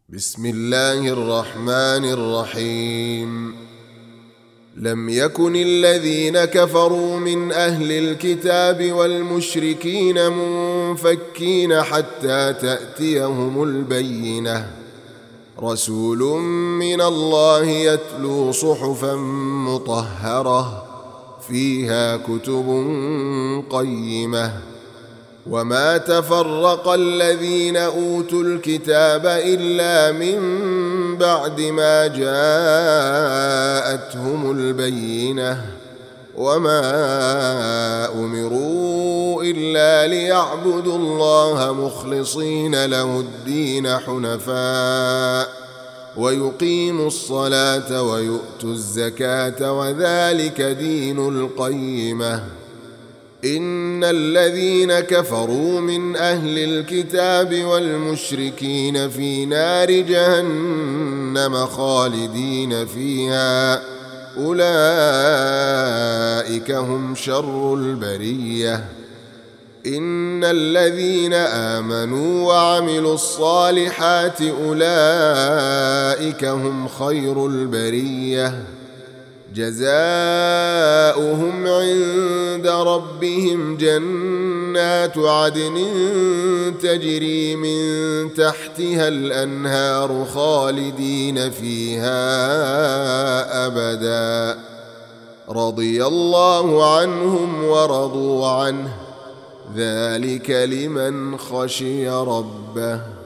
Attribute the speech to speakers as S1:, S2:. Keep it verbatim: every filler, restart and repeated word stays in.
S1: بسم الله الرحمن الرحيم. لم يكن الذين كفروا من أهل الكتاب والمشركين منفكين حتى تأتيهم البينة، رسول من الله يتلو صحفا مطهرة فيها كتب قيمة. وما تفرق الذين أوتوا الكتاب إلا من بعد ما جاءتهم البينة، وما أمروا إلا ليعبدوا الله مخلصين له الدين حنفاء ويقيموا الصلاة ويؤتوا الزكاة وذلك دين القيمة. إن الذين كفروا من أهل الكتاب والمشركين في نار جهنم خالدين فيها، أولئك هم شر البرية. إن الذين آمنوا وعملوا الصالحات أولئك هم خير البرية، جزاؤهم عند ربهم جنات عدن تجري من تحتها الأنهار خالدين فيها أبدا، رضي الله عنهم ورضوا عنه، ذلك لمن خشي ربه.